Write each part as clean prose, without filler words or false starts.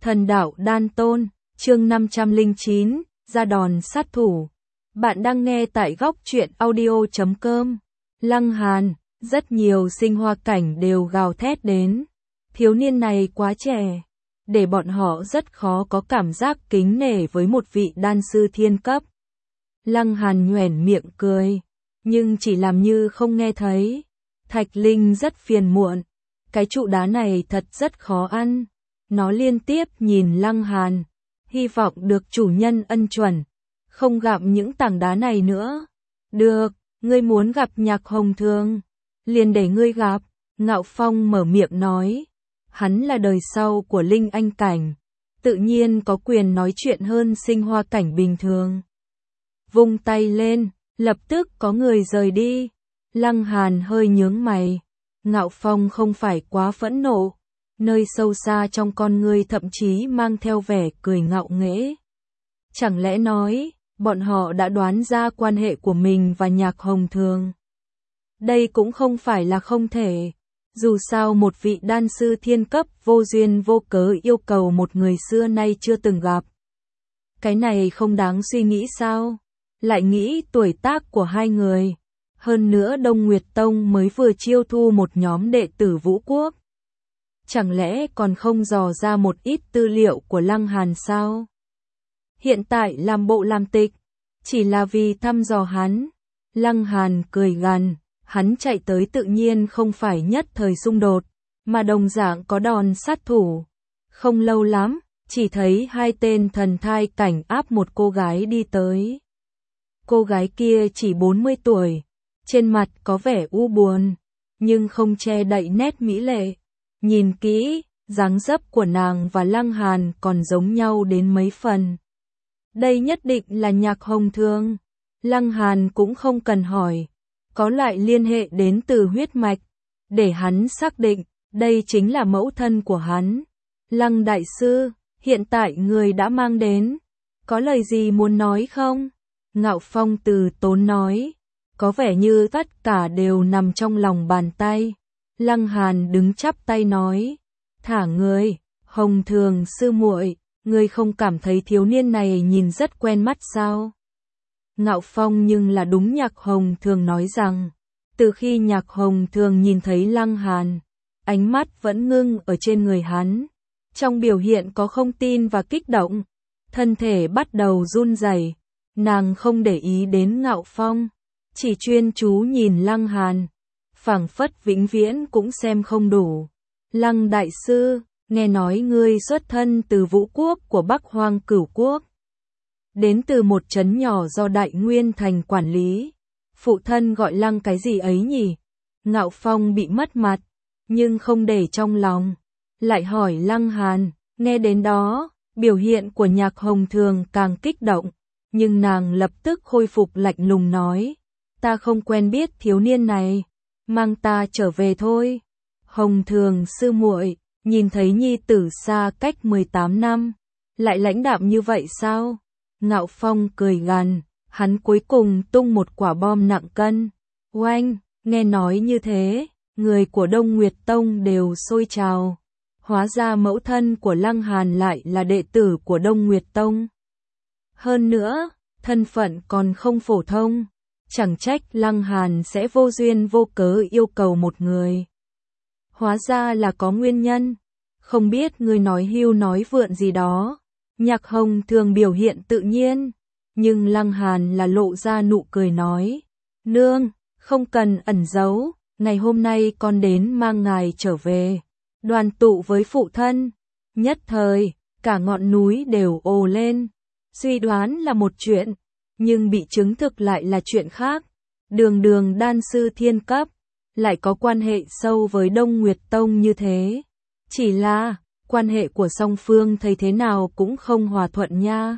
Thần đạo đan tôn, chương 509, ra đòn sát thủ. Bạn đang nghe tại góc truyện audio.com. Lăng Hàn, rất nhiều sinh hoa cảnh đều gào thét đến. Thiếu niên này quá trẻ, để bọn họ rất khó có cảm giác kính nể với một vị đan sư thiên cấp. Lăng Hàn nhoẻn miệng cười, nhưng chỉ làm như không nghe thấy. Thạch Linh rất phiền muộn, cái trụ đá này thật rất khó ăn. Nó liên tiếp nhìn Lăng Hàn, hy vọng được chủ nhân ân chuẩn, không gặp những tảng đá này nữa. Được, ngươi muốn gặp Nhạc Hồng Thường, liền để ngươi gặp. Ngạo Phong mở miệng nói, hắn là đời sau của Linh Anh cảnh, tự nhiên có quyền nói chuyện hơn sinh hoa cảnh bình thường. Vung tay lên, lập tức có người rời đi. Lăng Hàn hơi nhướng mày, Ngạo Phong không phải quá phẫn nộ, nơi sâu xa trong con ngươi thậm chí mang theo vẻ cười ngạo nghễ. Chẳng lẽ nói, bọn họ đã đoán ra quan hệ của mình và Nhạc Hồng Thường? Đây cũng không phải là không thể, dù sao một vị đan sư thiên cấp vô duyên vô cớ yêu cầu một người xưa nay chưa từng gặp. Cái này không đáng suy nghĩ sao? Lại nghĩ tuổi tác của hai người. Hơn nữa Đông Nguyệt Tông mới vừa chiêu thu một nhóm đệ tử Vũ Quốc. Chẳng lẽ còn không dò ra một ít tư liệu của Lăng Hàn sao? Hiện tại làm bộ làm tịch, chỉ là vì thăm dò hắn. Lăng Hàn cười gằn, hắn chạy tới tự nhiên không phải nhất thời xung đột, mà đồng dạng có đòn sát thủ. Không lâu lắm, chỉ thấy hai tên thần thai cảnh áp một cô gái đi tới. Cô gái kia chỉ 40 tuổi, trên mặt có vẻ u buồn, nhưng không che đậy nét mỹ lệ. Nhìn kỹ, dáng dấp của nàng và Lăng Hàn còn giống nhau đến mấy phần. Đây nhất định là Nhạc Hồng Thường. Lăng Hàn cũng không cần hỏi, có lại liên hệ đến từ huyết mạch, để hắn xác định, đây chính là mẫu thân của hắn. Lăng đại sư, hiện tại người đã mang đến, có lời gì muốn nói không? Ngạo Phong từ tốn nói, có vẻ như tất cả đều nằm trong lòng bàn tay. Lăng Hàn đứng chắp tay nói, thả người, Hồng Thường sư muội, ngươi không cảm thấy thiếu niên này nhìn rất quen mắt sao? Ngạo Phong nhưng là đúng Nhạc Hồng Thường nói rằng, từ khi Nhạc Hồng Thường nhìn thấy Lăng Hàn, ánh mắt vẫn ngưng ở trên người hắn. Trong biểu hiện có không tin và kích động, thân thể bắt đầu run rẩy. Nàng không để ý đến Ngạo Phong, chỉ chuyên chú nhìn Lăng Hàn, phảng phất vĩnh viễn cũng xem không đủ. Lăng đại sư, nghe nói ngươi xuất thân từ Vũ Quốc của Bắc Hoang Cửu Quốc, đến từ một trấn nhỏ do Đại Nguyên Thành quản lý. Phụ thân gọi Lăng cái gì ấy nhỉ? Ngạo Phong bị mất mặt, nhưng không để trong lòng, lại hỏi Lăng Hàn. Nghe đến đó, biểu hiện của Nhạc Hồng Thường càng kích động, nhưng nàng lập tức khôi phục lạnh lùng nói, ta không quen biết thiếu niên này, mang ta trở về thôi. Hồng Thường sư muội, nhìn thấy nhi tử xa cách 18 năm, lại lãnh đạm như vậy sao? Ngạo Phong cười gằn, hắn cuối cùng tung một quả bom nặng cân. Oanh, nghe nói như thế, người của Đông Nguyệt Tông đều sôi trào. Hóa ra mẫu thân của Lăng Hàn lại là đệ tử của Đông Nguyệt Tông. Hơn nữa, thân phận còn không phổ thông, chẳng trách Lăng Hàn sẽ vô duyên vô cớ yêu cầu một người. Hóa ra là có nguyên nhân, không biết ngươi nói hưu nói vượn gì đó. Nhạc Hồng Thường biểu hiện tự nhiên, nhưng Lăng Hàn là lộ ra nụ cười nói, nương, không cần ẩn giấu, ngày hôm nay con đến mang ngài trở về, đoàn tụ với phụ thân. Nhất thời, cả ngọn núi đều ồ lên. Suy đoán là một chuyện, nhưng bị chứng thực lại là chuyện khác. Đường đường đan sư thiên cấp, lại có quan hệ sâu với Đông Nguyệt Tông như thế. Chỉ là, quan hệ của song phương thấy thế nào cũng không hòa thuận nha.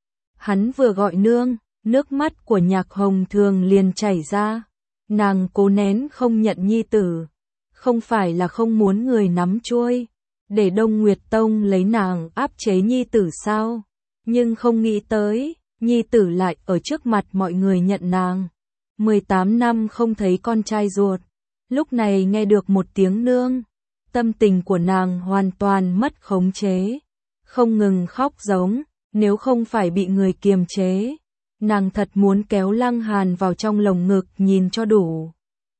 Hắn vừa gọi nương, nước mắt của Nhạc Hồng Thường liền chảy ra. Nàng cố nén không nhận nhi tử, không phải là không muốn người nắm chuôi, để Đông Nguyệt Tông lấy nàng áp chế nhi tử sao? Nhưng không nghĩ tới, nhi tử lại ở trước mặt mọi người nhận nàng. 18 năm không thấy con trai ruột, lúc này nghe được một tiếng nương, tâm tình của nàng hoàn toàn mất khống chế. không ngừng khóc giống, nếu không phải bị người kiềm chế. Nàng thật muốn kéo Lăng Hàn vào trong lồng ngực nhìn cho đủ.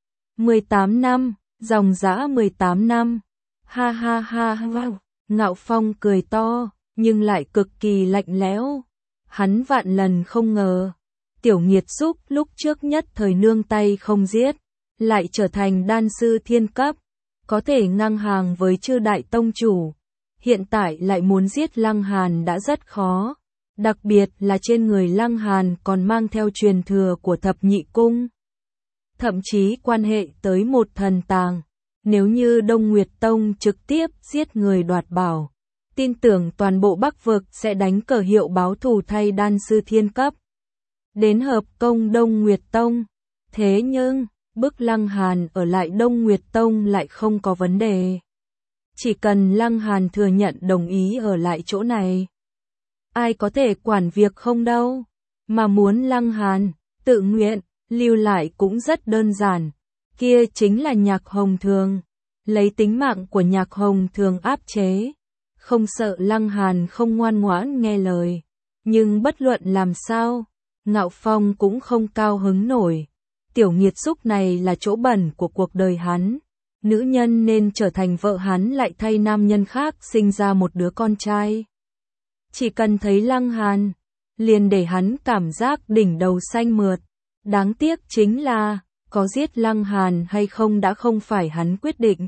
18 năm, dòng dã 18 năm. Ha ha ha wow. Ngạo Phong cười to, nhưng lại cực kỳ lạnh lẽo. Hắn vạn lần không ngờ, Tiểu Nghiệt Xúc lúc trước nhất thời nương tay không giết, lại trở thành đan sư thiên cấp, có thể ngang hàng với chư đại tông chủ. Hiện tại lại muốn giết Lăng Hàn đã rất khó, đặc biệt là trên người Lăng Hàn còn mang theo truyền thừa của thập nhị cung. Thậm chí quan hệ tới một thần tàng. Nếu như Đông Nguyệt Tông trực tiếp giết người đoạt bảo, tin tưởng toàn bộ Bắc vực sẽ đánh cờ hiệu báo thù thay đan sư thiên cấp. Đến hợp công Đông Nguyệt Tông. Thế nhưng, bức Lăng Hàn ở lại Đông Nguyệt Tông lại không có vấn đề. Chỉ cần Lăng Hàn thừa nhận đồng ý ở lại chỗ này. Ai có thể quản việc không đâu. Mà muốn Lăng Hàn tự nguyện lưu lại cũng rất đơn giản. Kia chính là Nhạc Hồng Thường. Lấy tính mạng của Nhạc Hồng Thường áp chế. Không sợ Lăng Hàn không ngoan ngoãn nghe lời. Nhưng bất luận làm sao, Ngạo Phong cũng không cao hứng nổi. Tiểu Nghiệt Xúc này là chỗ bẩn của cuộc đời hắn. Nữ nhân nên trở thành vợ hắn lại thay nam nhân khác sinh ra một đứa con trai. Chỉ cần thấy Lăng Hàn, liền để hắn cảm giác đỉnh đầu xanh mượt. Đáng tiếc chính là, có giết Lăng Hàn hay không đã không phải hắn quyết định.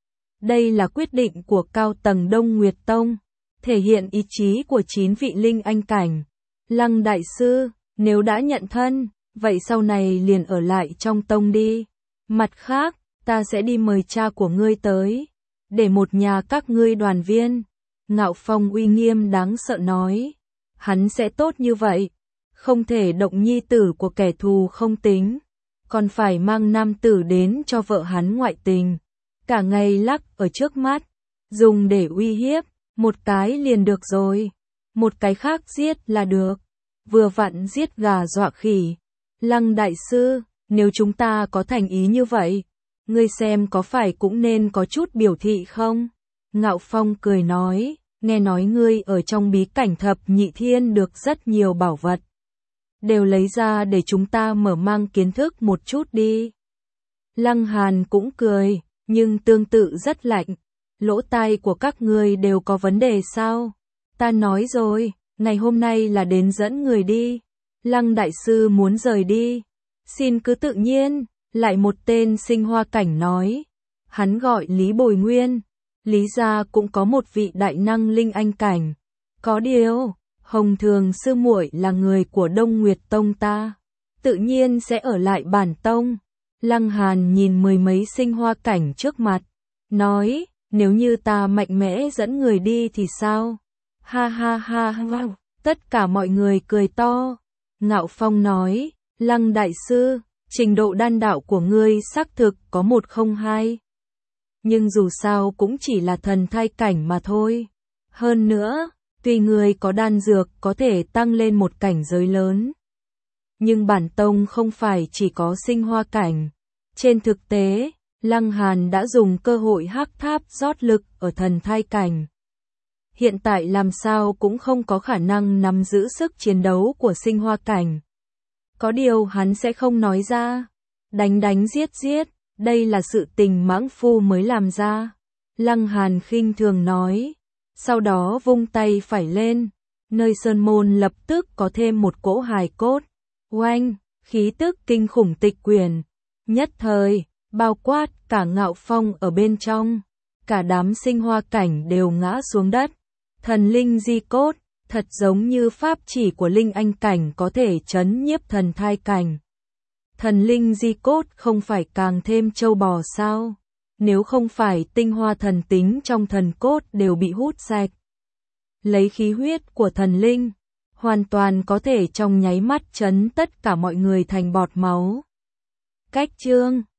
Đây là quyết định của cao tầng Đông Nguyệt Tông, thể hiện ý chí của 9 vị linh anh cảnh. Lăng đại sư, nếu đã nhận thân, vậy sau này liền ở lại trong tông đi. Mặt khác, ta sẽ đi mời cha của ngươi tới, để một nhà các ngươi đoàn viên. Ngạo Phong uy nghiêm đáng sợ nói, hắn sẽ tốt như vậy, không thể động nhi tử của kẻ thù không tính, còn phải mang nam tử đến cho vợ hắn ngoại tình, cả ngày lắc ở trước mắt, dùng để uy hiếp, một cái liền được rồi, một cái khác giết là được, vừa vặn giết gà dọa khỉ. Lăng đại sư, nếu chúng ta có thành ý như vậy, ngươi xem có phải cũng nên có chút biểu thị không? Ngạo Phong cười nói, nghe nói ngươi ở trong bí cảnh thập nhị thiên được rất nhiều bảo vật. Đều lấy ra để chúng ta mở mang kiến thức một chút đi. Lăng Hàn cũng cười, nhưng tương tự rất lạnh. Lỗ tai của các ngươi đều có vấn đề sao? Ta nói rồi, ngày hôm nay là đến dẫn người đi. Lăng đại sư muốn rời đi. Xin cứ tự nhiên, lại một tên sinh hoa cảnh nói. Hắn gọi Lý Bồi Nguyên. Lý gia cũng có một vị đại năng linh anh cảnh. Có điều, Hồng Thường sư muội là người của Đông Nguyệt Tông ta, tự nhiên sẽ ở lại bản tông. Lăng Hàn nhìn mười mấy sinh hoa cảnh trước mặt, nói, nếu như ta mạnh mẽ dẫn người đi thì sao? Ha ha ha wow. Tất cả mọi người cười to. Ngạo Phong nói, Lăng đại sư, trình độ đan đạo của ngươi xác thực có 102. Nhưng dù sao cũng chỉ là thần thai cảnh mà thôi. Hơn nữa, tuy người có đan dược có thể tăng lên một cảnh giới lớn. Nhưng bản tông không phải chỉ có sinh hoa cảnh. Trên thực tế, Lăng Hàn đã dùng cơ hội hắc tháp rót lực ở thần thai cảnh. Hiện tại làm sao cũng không có khả năng nắm giữ sức chiến đấu của sinh hoa cảnh. Có điều hắn sẽ không nói ra. Đánh giết giết, đây là sự tình mãng phu mới làm ra. Lăng Hàn khinh thường nói. Sau đó vung tay phải lên. Nơi sơn môn lập tức có thêm một cỗ hài cốt. Oanh, khí tức kinh khủng tịch quyển. Nhất thời, bao quát cả Ngạo Phong ở bên trong. Cả đám sinh hoa cảnh đều ngã xuống đất. Thần linh di cốt, thật giống như pháp chỉ của linh anh cảnh có thể trấn nhiếp thần thai cảnh. Thần linh di cốt không phải càng thêm trâu bò sao? Nếu không phải tinh hoa thần tính trong thần cốt đều bị hút sạch. Lấy khí huyết của thần linh, hoàn toàn có thể trong nháy mắt trấn tất cả mọi người thành bọt máu. Cách chương